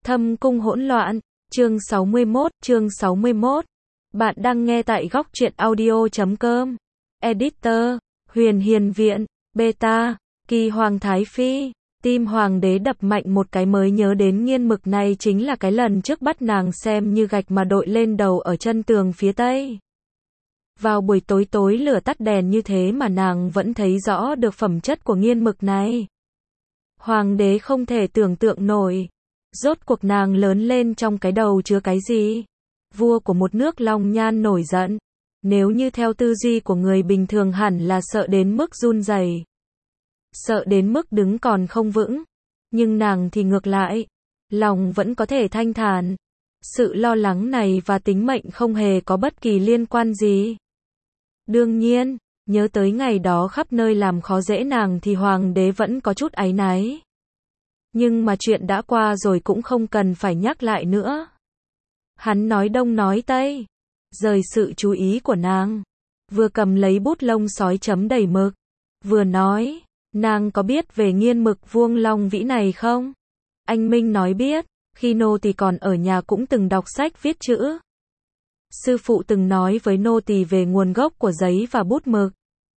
Thâm cung hỗn loạn, chương 61. Bạn đang nghe tại góc truyện audio.com. Editor, Huyền Hiền Viện, Beta, Kỳ Hoàng Thái Phi. Tim hoàng đế đập mạnh một cái mới nhớ đến nghiên mực này chính là cái lần trước bắt nàng xem như gạch mà đội lên đầu ở chân tường phía tây. Vào buổi tối tối lửa tắt đèn như thế mà nàng vẫn thấy rõ được phẩm chất của nghiên mực này. Hoàng đế không thể tưởng tượng nổi. Rốt cuộc nàng lớn lên trong cái đầu chứa cái gì? Vua của một nước Long Nhan nổi giận. Nếu như theo tư duy của người bình thường hẳn là sợ đến mức run rẩy, sợ đến mức đứng còn không vững. Nhưng nàng thì ngược lại, lòng vẫn có thể thanh thản. Sự lo lắng này và tính mệnh không hề có bất kỳ liên quan gì. Đương nhiên, nhớ tới ngày đó khắp nơi làm khó dễ nàng thì hoàng đế vẫn có chút áy náy. Nhưng mà chuyện đã qua rồi cũng không cần phải nhắc lại nữa. Hắn nói đông nói tây, rời sự chú ý của nàng. Vừa cầm lấy bút lông sói chấm đầy mực, vừa nói, nàng có biết về nghiên mực vuông long vĩ này không? Anh Minh nói biết, khi nô tỳ còn ở nhà cũng từng đọc sách viết chữ. Sư phụ từng nói với nô tỳ về nguồn gốc của giấy và bút mực.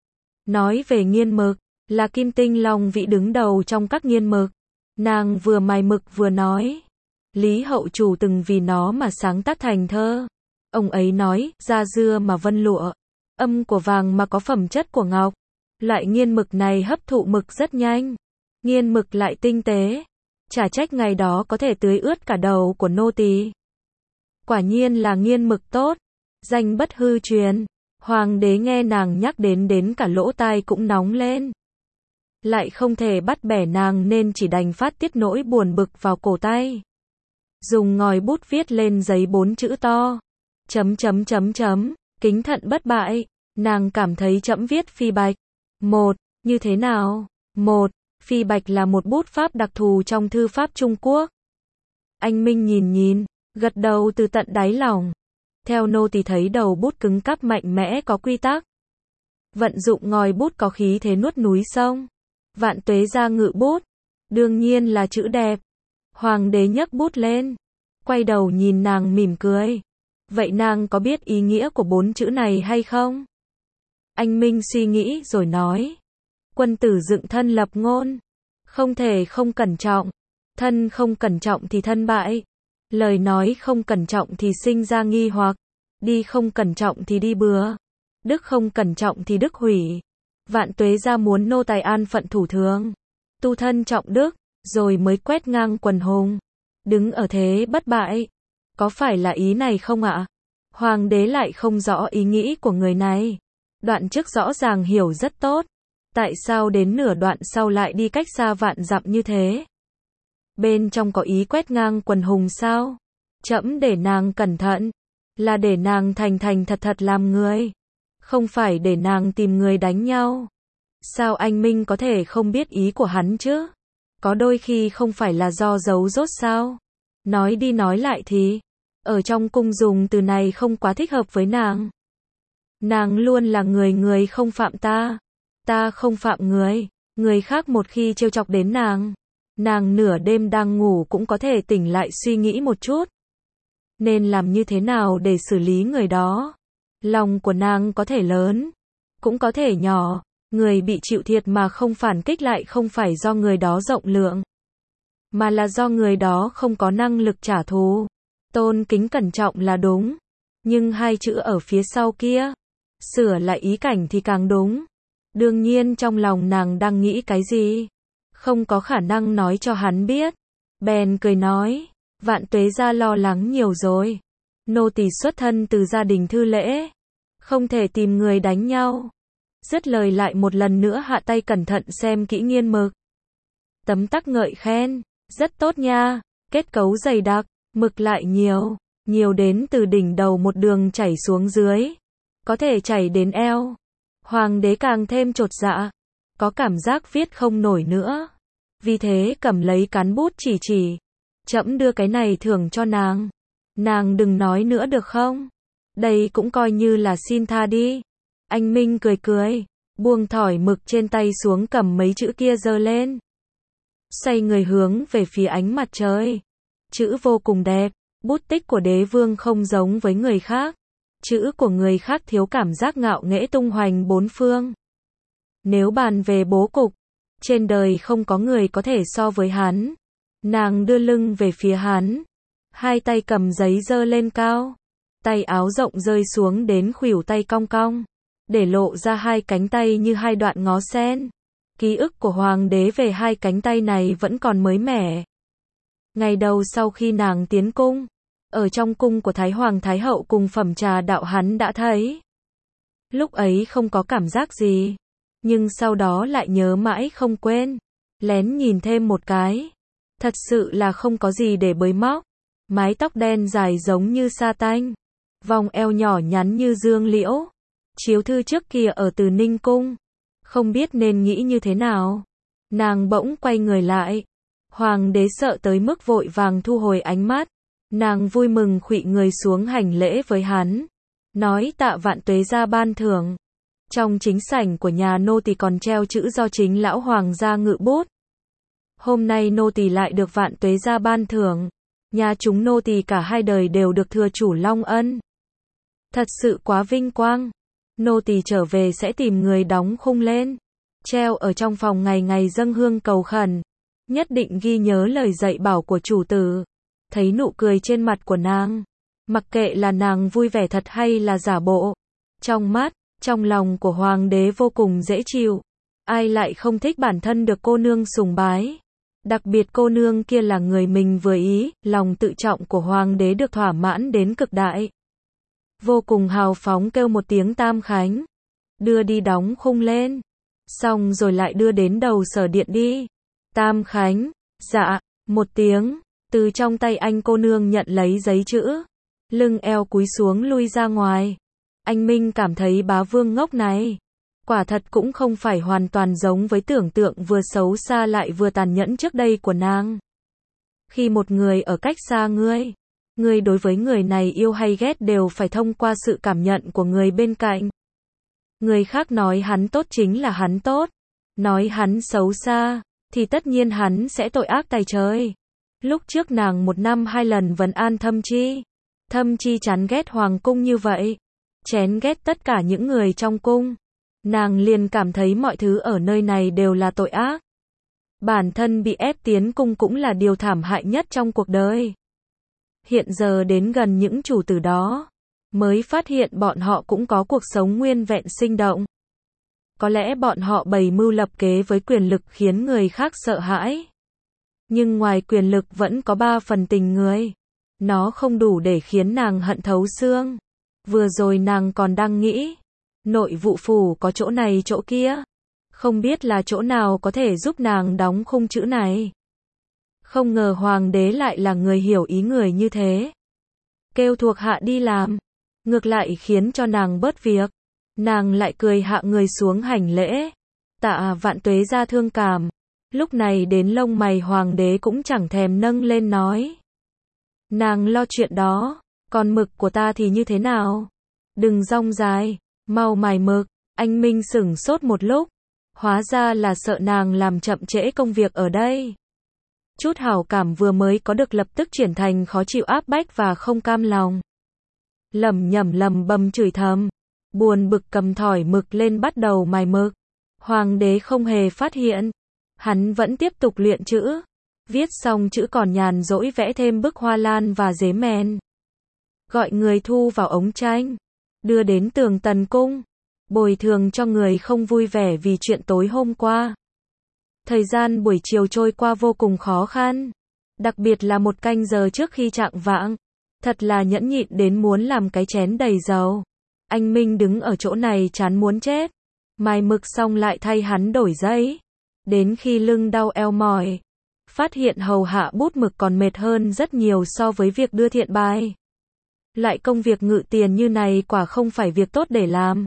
Nói về nghiên mực, là kim tinh long vĩ đứng đầu trong các nghiên mực. Nàng vừa mài mực vừa nói, Lý Hậu Chủ từng vì nó mà sáng tác thành thơ. Ông ấy nói, da dưa mà vân lụa, âm của vàng mà có phẩm chất của ngọc. Loại nghiên mực này hấp thụ mực rất nhanh, nghiên mực lại tinh tế. Chả trách ngày đó có thể tưới ướt cả đầu của nô tỳ. Quả nhiên là nghiên mực tốt, danh bất hư truyền. Hoàng đế nghe nàng nhắc đến cả lỗ tai cũng nóng lên. Lại không thể bắt bẻ nàng nên chỉ đành phát tiết nỗi buồn bực vào cổ tay. Dùng ngòi bút viết lên giấy 4 chữ to. Kính thận bất bại. Nàng cảm thấy chậm viết phi bạch. Như thế nào? Phi bạch là một bút pháp đặc thù trong thư pháp Trung Quốc. Anh Minh nhìn, gật đầu từ tận đáy lòng. Theo nô tỳ thấy đầu bút cứng cáp mạnh mẽ có quy tắc. Vận dụng ngòi bút có khí thế nuốt núi sông. Vạn tuế ra ngự bút. Đương nhiên là chữ đẹp. Hoàng đế nhấc bút lên, quay đầu nhìn nàng mỉm cười. Vậy nàng có biết ý nghĩa của 4 chữ này hay không? Anh Minh suy nghĩ rồi nói. Quân tử dựng thân lập ngôn. Không thể không cẩn trọng. Thân không cẩn trọng thì thân bại. Lời nói không cẩn trọng thì sinh ra nghi hoặc. Đi không cẩn trọng thì đi bừa. Đức không cẩn trọng thì đức hủy. Vạn tuế ra muốn nô tài an phận thủ thường. Tu thân trọng đức, rồi mới quét ngang quần hùng. Đứng ở thế bất bại. Có phải là ý này không ạ? Hoàng đế lại không rõ ý nghĩ của người này. Đoạn trước rõ ràng hiểu rất tốt. Tại sao đến nửa đoạn sau lại đi cách xa vạn dặm như thế? Bên trong có ý quét ngang quần hùng sao? Trẫm để nàng cẩn thận. Là để nàng thành thật làm người. Không phải để nàng tìm người đánh nhau. Sao anh Minh có thể không biết ý của hắn chứ? Có đôi khi không phải là do giấu dốt sao? Nói đi nói lại thì, ở trong cung dùng từ này không quá thích hợp với nàng. Nàng luôn là người không phạm ta. Ta không phạm người. Người khác một khi trêu chọc đến nàng nửa đêm đang ngủ cũng có thể tỉnh lại suy nghĩ một chút. Nên làm như thế nào để xử lý người đó? Lòng của nàng có thể lớn, cũng có thể nhỏ. Người bị chịu thiệt mà không phản kích lại không phải do người đó rộng lượng, mà là do người đó không có năng lực trả thù. Tôn kính cẩn trọng là đúng, nhưng 2 chữ ở phía sau kia, sửa lại ý cảnh thì càng đúng. Đương nhiên trong lòng nàng đang nghĩ cái gì, không có khả năng nói cho hắn biết. Bèn cười nói, vạn tuế gia lo lắng nhiều rồi. Nô tỳ xuất thân từ gia đình thư lễ, không thể tìm người đánh nhau. Dứt lời lại một lần nữa hạ tay cẩn thận xem kỹ nghiên mực. Tấm tắc ngợi khen, rất tốt nha, kết cấu dày đặc, mực lại nhiều đến từ đỉnh đầu một đường chảy xuống dưới, có thể chảy đến eo. Hoàng đế càng thêm chột dạ, có cảm giác viết không nổi nữa. Vì thế cầm lấy cán bút chỉ, trẫm đưa cái này thưởng cho nàng. Nàng đừng nói nữa được không? Đây cũng coi như là xin tha đi. Anh Minh cười, buông thỏi mực trên tay xuống cầm mấy chữ kia giơ lên. Xoay người hướng về phía ánh mặt trời. Chữ vô cùng đẹp, bút tích của đế vương không giống với người khác. Chữ của người khác thiếu cảm giác ngạo nghễ tung hoành bốn phương. Nếu bàn về bố cục, trên đời không có người có thể so với hắn. Nàng đưa lưng về phía hắn, hai tay cầm giấy giơ lên cao, tay áo rộng rơi xuống đến khuỷu tay cong cong, để lộ ra hai cánh tay như hai đoạn ngó sen. Ký ức của hoàng đế về hai cánh tay này vẫn còn mới mẻ. Ngày đầu sau khi nàng tiến cung, ở trong cung của Thái Hoàng Thái Hậu cùng phẩm trà đạo hắn đã thấy. Lúc ấy không có cảm giác gì, nhưng sau đó lại nhớ mãi không quên, lén nhìn thêm một cái. Thật sự là không có gì để bới móc. Mái tóc đen dài giống như sa tanh, vòng eo nhỏ nhắn như dương liễu. Chiếu thư trước kia ở Từ Ninh cung, không biết nên nghĩ như thế nào. Nàng bỗng quay người lại. Hoàng đế sợ tới mức vội vàng thu hồi ánh mắt. Nàng vui mừng khuỵu người xuống hành lễ với hắn, nói tạ vạn tuế gia ban thưởng. Trong chính sảnh của nhà nô tỳ còn treo chữ do chính lão hoàng gia ngự bút. Hôm nay nô tỳ lại được vạn tuế gia ban thưởng. Nhà chúng nô tỳ cả hai đời đều được thừa chủ long ân. Thật sự quá vinh quang. Nô tỳ trở về sẽ tìm người đóng khung lên, treo ở trong phòng ngày ngày dâng hương cầu khẩn. Nhất định ghi nhớ lời dạy bảo của chủ tử. Thấy nụ cười trên mặt của nàng, mặc kệ là nàng vui vẻ thật hay là giả bộ, trong mắt, trong lòng của hoàng đế vô cùng dễ chịu. Ai lại không thích bản thân được cô nương sùng bái. Đặc biệt cô nương kia là người mình vừa ý, lòng tự trọng của hoàng đế được thỏa mãn đến cực đại. Vô cùng hào phóng kêu một tiếng tam khánh, đưa đi đóng khung lên, xong rồi lại đưa đến đầu sở điện đi. Tam khánh, dạ, một tiếng, từ trong tay anh cô nương nhận lấy giấy chữ, lưng eo cúi xuống lui ra ngoài. Anh Minh cảm thấy bá vương ngốc này, quả thật cũng không phải hoàn toàn giống với tưởng tượng vừa xấu xa lại vừa tàn nhẫn trước đây của nàng. Khi một người ở cách xa ngươi đối với người này yêu hay ghét đều phải thông qua sự cảm nhận của người bên cạnh. Người khác nói hắn tốt chính là hắn tốt, nói hắn xấu xa, thì tất nhiên hắn sẽ tội ác tày trời. Lúc trước nàng 1 năm 2 lần vấn an Thâm Chi chán ghét hoàng cung như vậy, chán ghét tất cả những người trong cung. Nàng liền cảm thấy mọi thứ ở nơi này đều là tội ác. Bản thân bị ép tiến cung cũng là điều thảm hại nhất trong cuộc đời. Hiện giờ đến gần những chủ tử đó, mới phát hiện bọn họ cũng có cuộc sống nguyên vẹn sinh động. Có lẽ bọn họ bày mưu lập kế với quyền lực khiến người khác sợ hãi. Nhưng ngoài quyền lực vẫn có 3 phần tình người. Nó không đủ để khiến nàng hận thấu xương. Vừa rồi nàng còn đang nghĩ, nội vụ phủ có chỗ này chỗ kia, không biết là chỗ nào có thể giúp nàng đóng khung chữ này. Không ngờ hoàng đế lại là người hiểu ý người như thế. Kêu thuộc hạ đi làm, ngược lại khiến cho nàng bớt việc. Nàng lại cười hạ người xuống hành lễ. Tạ vạn tuế gia thương cảm. Lúc này đến lông mày hoàng đế cũng chẳng thèm nâng lên nói. Nàng lo chuyện đó, còn mực của ta thì như thế nào? Đừng rong dài, mau mài mực. Anh Minh sửng sốt một lúc, hóa ra là sợ nàng làm chậm trễ công việc ở đây. Chút hảo cảm vừa mới có được lập tức chuyển thành khó chịu áp bách và không cam lòng. Lẩm nhẩm lầm bầm chửi thầm, buồn bực cầm thỏi mực lên bắt đầu mài mực. Hoàng đế không hề phát hiện, hắn vẫn tiếp tục luyện chữ. Viết xong chữ còn nhàn rỗi vẽ thêm bức hoa lan và dế mèn. Gọi người thu vào ống tranh, đưa đến tường tần cung, bồi thường cho người không vui vẻ vì chuyện tối hôm qua. Thời gian buổi chiều trôi qua vô cùng khó khăn, đặc biệt là 1 canh giờ trước khi chạng vạng, thật là nhẫn nhịn đến muốn làm cái chén đầy dầu. Anh Minh đứng ở chỗ này chán muốn chết, mài mực xong lại thay hắn đổi giấy, đến khi lưng đau eo mỏi, phát hiện hầu hạ bút mực còn mệt hơn rất nhiều so với việc đưa thiện bài. Lại công việc ngự tiền như này quả không phải việc tốt để làm.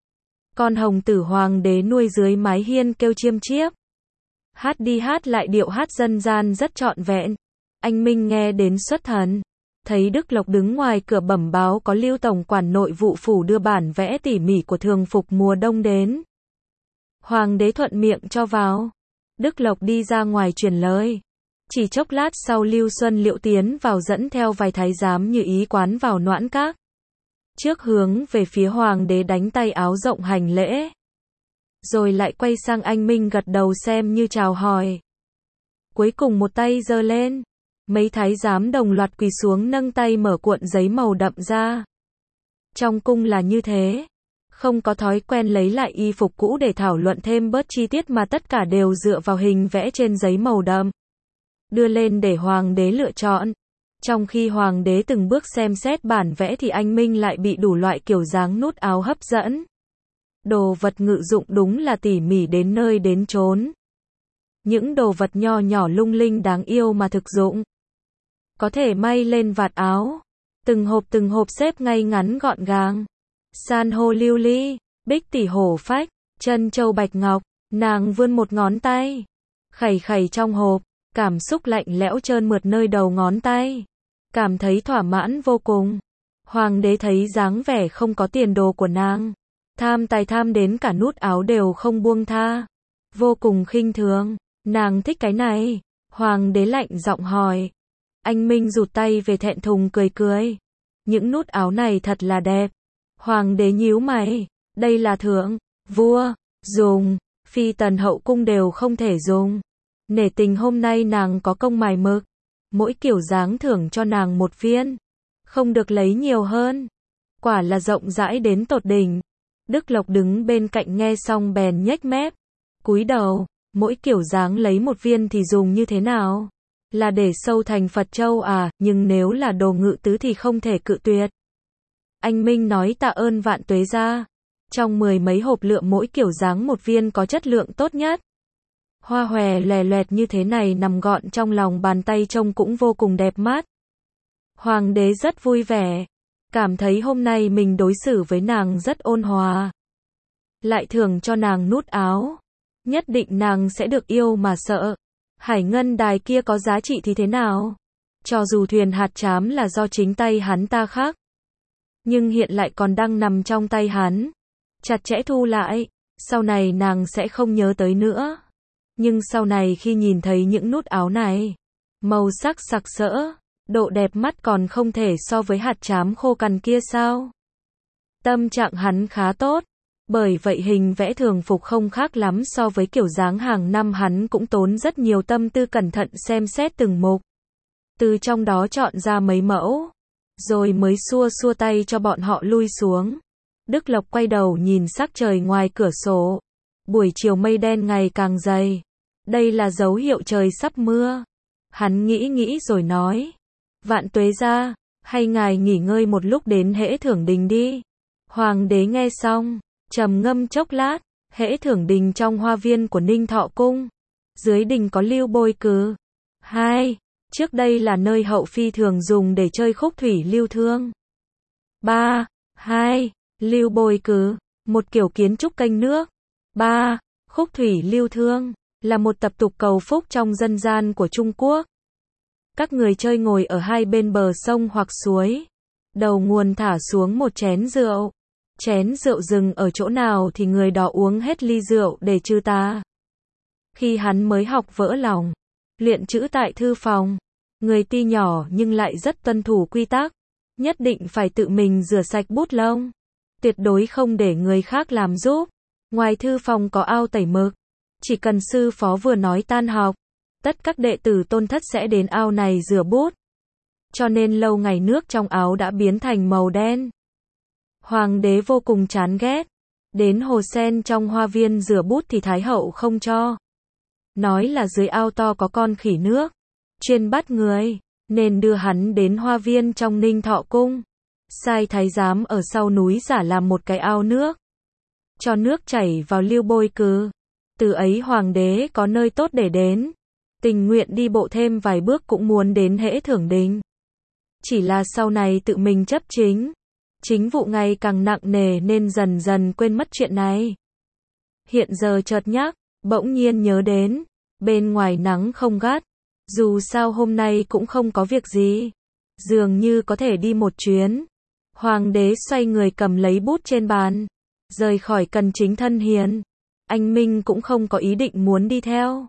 Con hồng tử hoàng đế nuôi dưới mái hiên kêu chiêm chiếp. Hát đi hát lại điệu hát dân gian rất trọn vẹn. Anh Minh nghe đến xuất thần. Thấy Đức Lộc đứng ngoài cửa bẩm báo có Lưu tổng quản nội vụ phủ đưa bản vẽ tỉ mỉ của thường phục mùa đông đến. Hoàng đế thuận miệng cho vào. Đức Lộc đi ra ngoài truyền lời. Chỉ chốc lát sau Lưu Xuân Liễu tiến vào dẫn theo vài thái giám như ý quán vào Noãn Các. Trước hướng về phía hoàng đế đánh tay áo rộng hành lễ. Rồi lại quay sang anh Minh gật đầu xem như chào hỏi. Cuối cùng một tay giơ lên. Mấy thái giám đồng loạt quỳ xuống nâng tay mở cuộn giấy màu đậm ra. Trong cung là như thế. Không có thói quen lấy lại y phục cũ để thảo luận thêm bớt chi tiết mà tất cả đều dựa vào hình vẽ trên giấy màu đậm. Đưa lên để hoàng đế lựa chọn. Trong khi hoàng đế từng bước xem xét bản vẽ thì anh Minh lại bị đủ loại kiểu dáng nút áo hấp dẫn. Đồ vật ngự dụng đúng là tỉ mỉ đến nơi đến chốn. Những đồ vật nho nhỏ lung linh đáng yêu mà thực dụng. Có thể may lên vạt áo. Từng hộp xếp ngay ngắn gọn gàng. San hô lưu ly, bích tỷ hổ phách, chân châu bạch ngọc, nàng vươn một ngón tay. Khẩy khẩy trong hộp, cảm xúc lạnh lẽo trơn mượt nơi đầu ngón tay. Cảm thấy thỏa mãn vô cùng. Hoàng đế thấy dáng vẻ không có tiền đồ của nàng. Tham tài tham đến cả nút áo đều không buông tha. Vô cùng khinh thường. Nàng thích cái này. Hoàng đế lạnh giọng hỏi. Anh Minh rụt tay về thẹn thùng cười cười. Những nút áo này thật là đẹp. Hoàng đế nhíu mày. Đây là thượng, vua, dùng, phi tần hậu cung đều không thể dùng. Nể tình hôm nay nàng có công mài mực. Mỗi kiểu dáng thưởng cho nàng một viên. Không được lấy nhiều hơn. Quả là rộng rãi đến tột đỉnh. Đức Lộc đứng bên cạnh nghe xong bèn nhếch mép. Cúi đầu, mỗi kiểu dáng lấy một viên thì dùng như thế nào? Là để sâu thành Phật Châu à, nhưng nếu là đồ ngự tứ thì không thể cự tuyệt. Anh Minh nói tạ ơn vạn tuế gia. Trong 10 mấy hộp lựa mỗi kiểu dáng một viên có chất lượng tốt nhất. Hoa hòe lòe loẹt như thế này nằm gọn trong lòng bàn tay trông cũng vô cùng đẹp mắt. Hoàng đế rất vui vẻ. Cảm thấy hôm nay mình đối xử với nàng rất ôn hòa. Lại thưởng cho nàng nút áo. Nhất định nàng sẽ được yêu mà sợ. Hải ngân đài kia có giá trị thì thế nào? Cho dù thuyền hạt chám là do chính tay hắn ta khắc. Nhưng hiện lại còn đang nằm trong tay hắn. Chặt chẽ thu lại. Sau này nàng sẽ không nhớ tới nữa. Nhưng sau này khi nhìn thấy những nút áo này. Màu sắc sặc sỡ. Độ đẹp mắt còn không thể so với hạt chám khô cằn kia sao? Tâm trạng hắn khá tốt. Bởi vậy hình vẽ thường phục không khác lắm so với kiểu dáng hàng năm hắn cũng tốn rất nhiều tâm tư cẩn thận xem xét từng mục. Từ trong đó chọn ra mấy mẫu. Rồi mới xua xua tay cho bọn họ lui xuống. Đức Lộc quay đầu nhìn sắc trời ngoài cửa sổ. Buổi chiều mây đen ngày càng dày. Đây là dấu hiệu trời sắp mưa. Hắn nghĩ rồi nói. Vạn tuế gia, hay ngài nghỉ ngơi một lúc đến hễ thưởng đình đi. Hoàng đế nghe xong, trầm ngâm chốc lát, hễ thưởng đình trong hoa viên của Ninh Thọ Cung. Dưới đình có lưu bôi cừ. 2. Trước đây là nơi hậu phi thường dùng để chơi khúc thủy lưu thương. 3. 2. Lưu bôi cừ, một kiểu kiến trúc kênh nước. 3. Khúc thủy lưu thương, là một tập tục cầu phúc trong dân gian của Trung Quốc. Các người chơi ngồi ở hai bên bờ sông hoặc suối. Đầu nguồn thả xuống một chén rượu. Chén rượu dừng ở chỗ nào thì người đó uống hết ly rượu để trừ tà. Khi hắn mới học vỡ lòng, luyện chữ tại thư phòng, người tuy nhỏ nhưng lại rất tuân thủ quy tắc. Nhất định phải tự mình rửa sạch bút lông. Tuyệt đối không để người khác làm giúp. Ngoài thư phòng có ao tẩy mực. Chỉ cần sư phó vừa nói tan học, tất các đệ tử tôn thất sẽ đến ao này rửa bút. Cho nên lâu ngày nước trong áo đã biến thành màu đen. Hoàng đế vô cùng chán ghét. Đến hồ sen trong hoa viên rửa bút thì Thái hậu không cho. Nói là dưới ao to có con khỉ nước. Chuyên bắt người. Nên đưa hắn đến hoa viên trong Ninh Thọ Cung. Sai thái giám ở sau núi giả làm một cái ao nước. Cho nước chảy vào lưu bôi cừ. Từ ấy hoàng đế có nơi tốt để đến. Tình nguyện đi bộ thêm vài bước cũng muốn đến hễ thưởng đình. Chỉ là sau này tự mình chấp chính. Chính vụ ngày càng nặng nề nên dần dần quên mất chuyện này. Hiện giờ chợt nhắc, bỗng nhiên nhớ đến. Bên ngoài nắng không gắt. Dù sao hôm nay cũng không có việc gì. Dường như có thể đi một chuyến. Hoàng đế xoay người cầm lấy bút trên bàn. Rời khỏi cần chính thân hiền. Anh Minh cũng không có ý định muốn đi theo.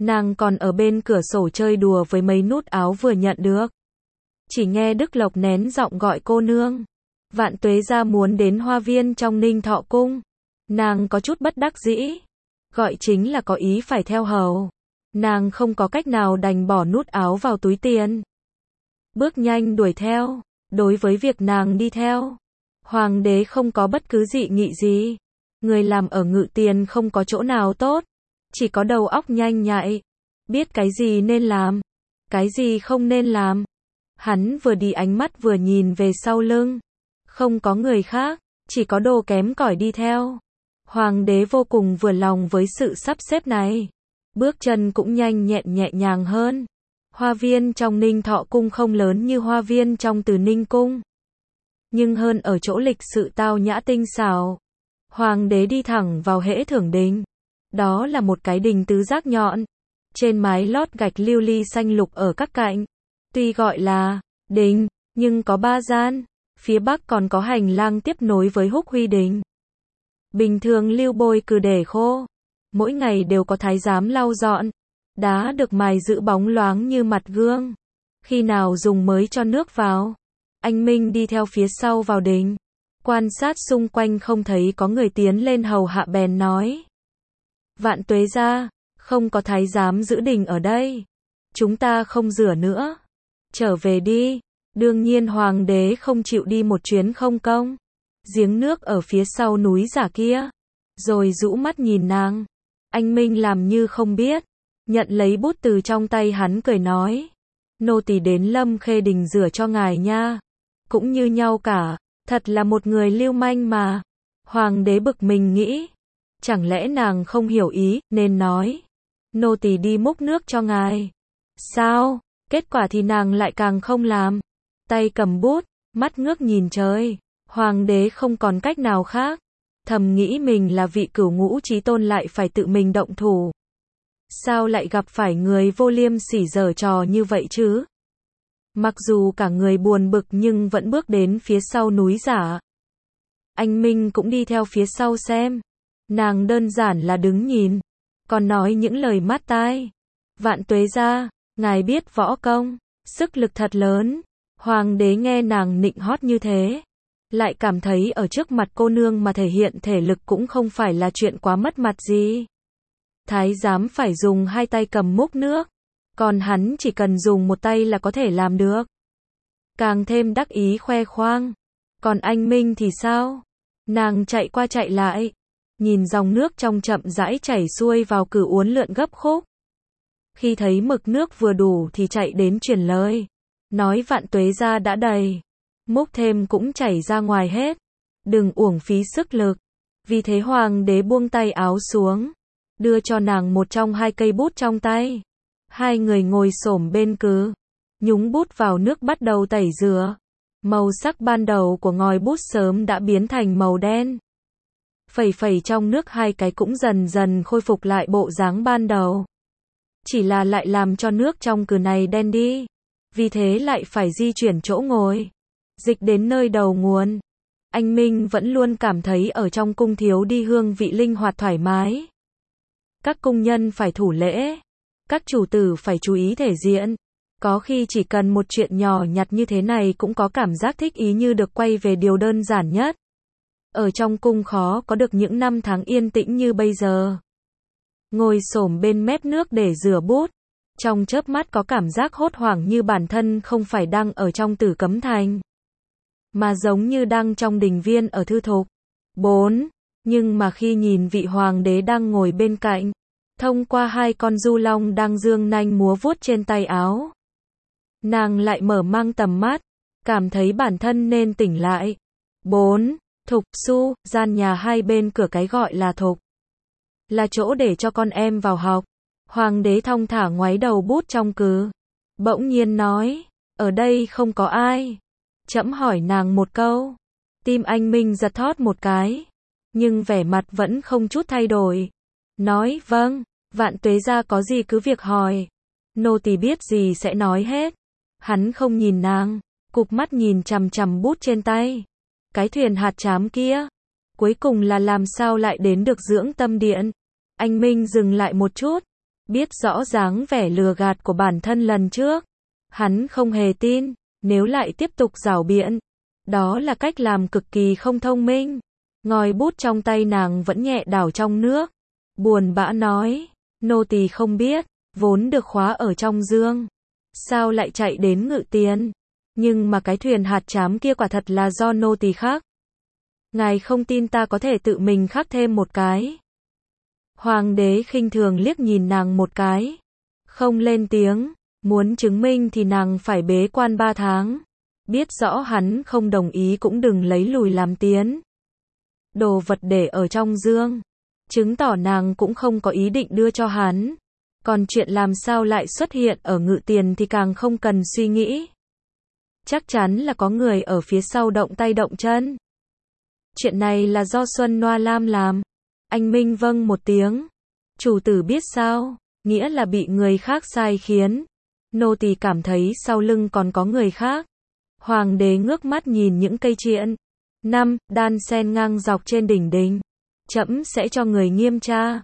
Nàng còn ở bên cửa sổ chơi đùa với mấy nút áo vừa nhận được. Chỉ nghe Đức Lộc nén giọng gọi cô nương. Vạn Tuế gia muốn đến hoa viên trong Ninh Thọ cung. Nàng có chút bất đắc dĩ. Gọi chính là có ý phải theo hầu. Nàng không có cách nào đành bỏ nút áo vào túi tiền. Bước nhanh đuổi theo. Đối với việc nàng đi theo, Hoàng đế không có bất cứ dị nghị gì. Người làm ở Ngự Tiền không có chỗ nào tốt. Chỉ có đầu óc nhanh nhạy. Biết cái gì nên làm. Cái gì không nên làm. Hắn vừa đi ánh mắt vừa nhìn về sau lưng. Không có người khác. Chỉ có đồ kém cỏi đi theo. Hoàng đế vô cùng vừa lòng với sự sắp xếp này. Bước chân cũng nhanh nhẹ nhàng hơn. Hoa viên trong Ninh Thọ cung không lớn như hoa viên trong Từ Ninh cung. Nhưng hơn ở chỗ lịch sự tao nhã tinh xảo. Hoàng đế đi thẳng vào Hễ Thưởng Đình. Đó là một cái đình tứ giác nhọn. Trên mái lót gạch lưu ly xanh lục ở các cạnh. Tuy gọi là đình, nhưng có 3 gian. Phía bắc còn có hành lang tiếp nối với Húc Huy Đình. Bình thường lưu bôi cứ để khô. Mỗi ngày đều có thái giám lau dọn. Đá được mài giữ bóng loáng như mặt gương. Khi nào dùng mới cho nước vào. Anh Minh đi theo phía sau vào đình. Quan sát xung quanh không thấy có người tiến lên hầu hạ bèn nói. Vạn Tuế gia, không có thái giám giữ đình ở đây. Chúng ta không rửa nữa. Trở về đi. Đương nhiên hoàng đế không chịu đi một chuyến không công. Giếng nước ở phía sau núi giả kia. Rồi rũ mắt nhìn nàng. Anh Minh làm như không biết. Nhận lấy bút từ trong tay hắn cười nói. Nô tỳ đến Lâm Khê Đình rửa cho ngài nha. Cũng như nhau cả. Thật là một người lưu manh mà. Hoàng đế bực mình nghĩ. Chẳng lẽ nàng không hiểu ý, nên nói. Nô tỳ đi múc nước cho ngài. Sao? Kết quả thì nàng lại càng không làm. Tay cầm bút, mắt ngước nhìn trời. Hoàng đế không còn cách nào khác. Thầm nghĩ mình là vị cửu ngũ chí tôn lại phải tự mình động thủ. Sao lại gặp phải người vô liêm sỉ giở trò như vậy chứ? Mặc dù cả người buồn bực nhưng vẫn bước đến phía sau núi giả. Anh Minh cũng đi theo phía sau xem. Nàng đơn giản là đứng nhìn. Còn nói những lời mát tai. Vạn Tuế gia, ngài biết võ công. Sức lực thật lớn. Hoàng đế nghe nàng nịnh hót như thế. Lại cảm thấy ở trước mặt cô nương mà thể hiện thể lực cũng không phải là chuyện quá mất mặt gì. Thái giám phải dùng 2 tay cầm múc nước. Còn hắn chỉ cần dùng 1 tay là có thể làm được. Càng thêm đắc ý khoe khoang. Còn anh Minh thì sao? Nàng chạy qua chạy lại. Nhìn dòng nước trong chậm rãi chảy xuôi vào cử uốn lượn gấp khúc. Khi thấy mực nước vừa đủ thì chạy đến truyền lời. Nói Vạn Tuế gia đã đầy. Múc thêm cũng chảy ra ngoài hết. Đừng uổng phí sức lực. Vì thế hoàng đế buông tay áo xuống. Đưa cho nàng một trong 2 cây bút trong tay. 2 người ngồi xổm bên cừ. Nhúng bút vào nước bắt đầu tẩy rửa. Màu sắc ban đầu của ngòi bút sớm đã biến thành màu đen. Phẩy trong nước 2 cái cũng dần dần khôi phục lại bộ dáng ban đầu. Chỉ là lại làm cho nước trong cừ này đen đi. Vì thế lại phải di chuyển chỗ ngồi. Dịch đến nơi đầu nguồn. Anh Minh vẫn luôn cảm thấy ở trong cung thiếu đi hương vị linh hoạt thoải mái. Các cung nhân phải thủ lễ. Các chủ tử phải chú ý thể diện. Có khi chỉ cần một chuyện nhỏ nhặt như thế này cũng có cảm giác thích ý như được quay về điều đơn giản nhất. Ở trong cung khó có được những năm tháng yên tĩnh như bây giờ. Ngồi xổm bên mép nước để rửa bút. Trong chớp mắt có cảm giác hốt hoảng như bản thân không phải đang ở trong Tử Cấm Thành. Mà giống như đang trong đình viên ở thư thục. 4. Nhưng mà khi nhìn vị hoàng đế đang ngồi bên cạnh. Thông qua 2 con du long đang dương nanh múa vuốt trên tay áo. Nàng lại mở mang tầm mắt. Cảm thấy bản thân nên tỉnh lại. 4. Thục su, gian nhà hai bên cửa cái gọi là thục. Là chỗ để cho con em vào học. Hoàng đế thong thả ngoáy đầu bút trong cừ. Bỗng nhiên nói, ở đây không có ai. Trẫm hỏi nàng một câu. Tim anh Minh giật thót một cái. Nhưng vẻ mặt vẫn không chút thay đổi. Nói, vâng, Vạn Tuế gia có gì cứ việc hỏi. Nô tỳ biết gì sẽ nói hết. Hắn không nhìn nàng. Cụp mắt nhìn chằm chằm bút trên tay. Cái thuyền hạt chám kia. Cuối cùng là làm sao lại đến được Dưỡng Tâm Điện. Anh Minh dừng lại một chút. Biết rõ dáng vẻ lừa gạt của bản thân lần trước, hắn không hề tin, nếu lại tiếp tục giảo biện, đó là cách làm cực kỳ không thông minh. Ngòi bút trong tay nàng vẫn nhẹ đảo trong nước, buồn bã nói, nô tỳ không biết, vốn được khóa ở trong dương, sao lại chạy đến Ngự Tiền, nhưng mà cái thuyền hạt chám kia quả thật là do nô tỳ khắc. Ngài không tin ta có thể tự mình khắc thêm một cái. Hoàng đế khinh thường liếc nhìn nàng một cái, không lên tiếng, muốn chứng minh thì nàng phải bế quan 3 tháng. Biết rõ hắn không đồng ý cũng đừng lấy lùi làm tiến. Đồ vật để ở trong dương, chứng tỏ nàng cũng không có ý định đưa cho hắn. Còn chuyện làm sao lại xuất hiện ở Ngự Tiền thì càng không cần suy nghĩ. Chắc chắn là có người ở phía sau động tay động chân. Chuyện này là do Xuân Noa Lam làm. Anh Minh vâng một tiếng. Chủ tử biết sao, nghĩa là bị người khác sai khiến. Nô tỳ cảm thấy sau lưng còn có người khác. Hoàng đế ngước mắt nhìn những cây triện, đan sen ngang dọc trên đỉnh đình. Trẫm sẽ cho người nghiêm tra.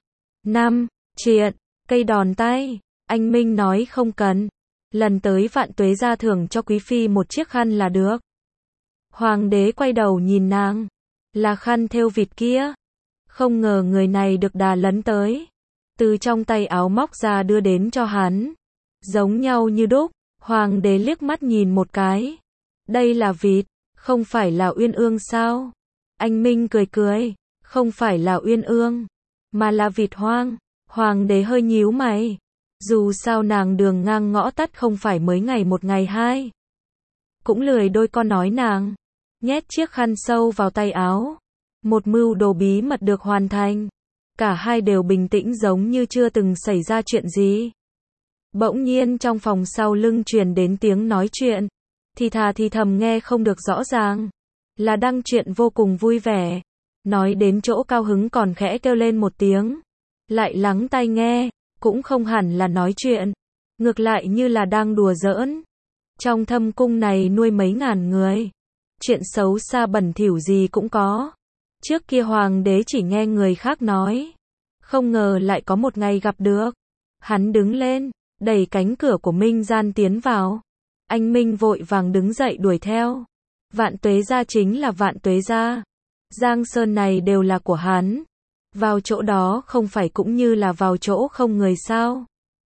Triện, cây đòn tay. Anh Minh nói không cần. Lần tới Vạn Tuế gia thưởng cho quý phi một chiếc khăn là được. Hoàng đế quay đầu nhìn nàng. Là khăn thêu vịt kia. Không ngờ người này được đà lấn tới. Từ trong tay áo móc ra đưa đến cho hắn. Giống nhau như đúc. Hoàng đế liếc mắt nhìn một cái. Đây là vịt, không phải là uyên ương sao? Anh Minh cười cười. Không phải là uyên ương, mà là vịt hoang. Hoàng đế hơi nhíu mày. Dù sao nàng đường ngang ngõ tắt không phải mới ngày một ngày hai. Cũng lười đôi con nói nàng. Nhét chiếc khăn sâu vào tay áo. Một mưu đồ bí mật được hoàn thành. Cả hai đều bình tĩnh giống như chưa từng xảy ra chuyện gì. Bỗng nhiên trong phòng sau lưng truyền đến tiếng nói chuyện. Thì thà thì thầm nghe không được rõ ràng. Là Đăng Truyện vô cùng vui vẻ. Nói đến chỗ cao hứng còn khẽ kêu lên một tiếng. Lại lắng tai nghe, cũng không hẳn là nói chuyện. Ngược lại như là đang đùa giỡn. Trong thâm cung này nuôi mấy ngàn người. Chuyện xấu xa bẩn thỉu gì cũng có. Trước kia hoàng đế chỉ nghe người khác nói. Không ngờ lại có một ngày gặp được. Hắn đứng lên, đẩy cánh cửa của Minh gian tiến vào. Anh Minh vội vàng đứng dậy đuổi theo. Vạn Tuế gia chính là Vạn Tuế gia. Giang sơn này đều là của hắn. Vào chỗ đó không phải cũng như là vào chỗ không người sao.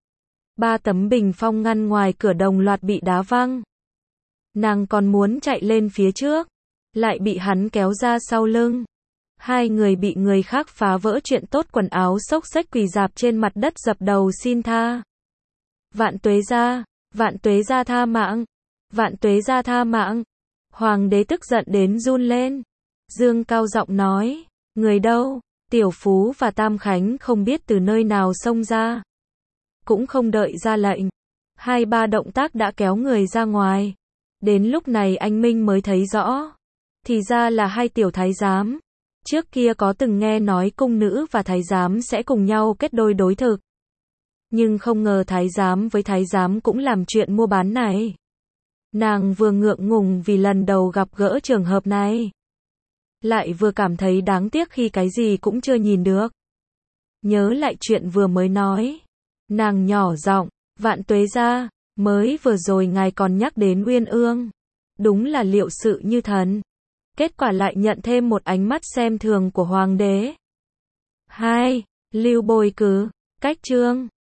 3 tấm bình phong ngăn ngoài cửa đồng loạt bị đá văng. Nàng còn muốn chạy lên phía trước, lại bị hắn kéo ra sau lưng. 2 người bị người khác phá vỡ chuyện tốt, quần áo xốc xếch quỳ rạp trên mặt đất dập đầu xin tha. Vạn Tuế gia tha mạng, Vạn Tuế gia tha mạng. Hoàng đế tức giận đến run lên. Dương cao giọng nói, người đâu? Tiểu Phú và Tam Khánh không biết từ nơi nào xông ra. Cũng không đợi ra lệnh. 2-3 động tác đã kéo người ra ngoài. Đến lúc này anh Minh mới thấy rõ. Thì ra là 2 tiểu thái giám. Trước kia có từng nghe nói cung nữ và thái giám sẽ cùng nhau kết đôi đối thực. Nhưng không ngờ thái giám với thái giám cũng làm chuyện mua bán này. Nàng vừa ngượng ngùng vì lần đầu gặp gỡ trường hợp này. Lại vừa cảm thấy đáng tiếc khi cái gì cũng chưa nhìn được. Nhớ lại chuyện vừa mới nói. Nàng nhỏ giọng, Vạn Tuế gia, mới vừa rồi ngài còn nhắc đến Uyên Ương. Đúng là liệu sự như thần. Kết quả lại nhận thêm một ánh mắt xem thường của hoàng đế. 2. Lưu Bồi Cử, cách chương.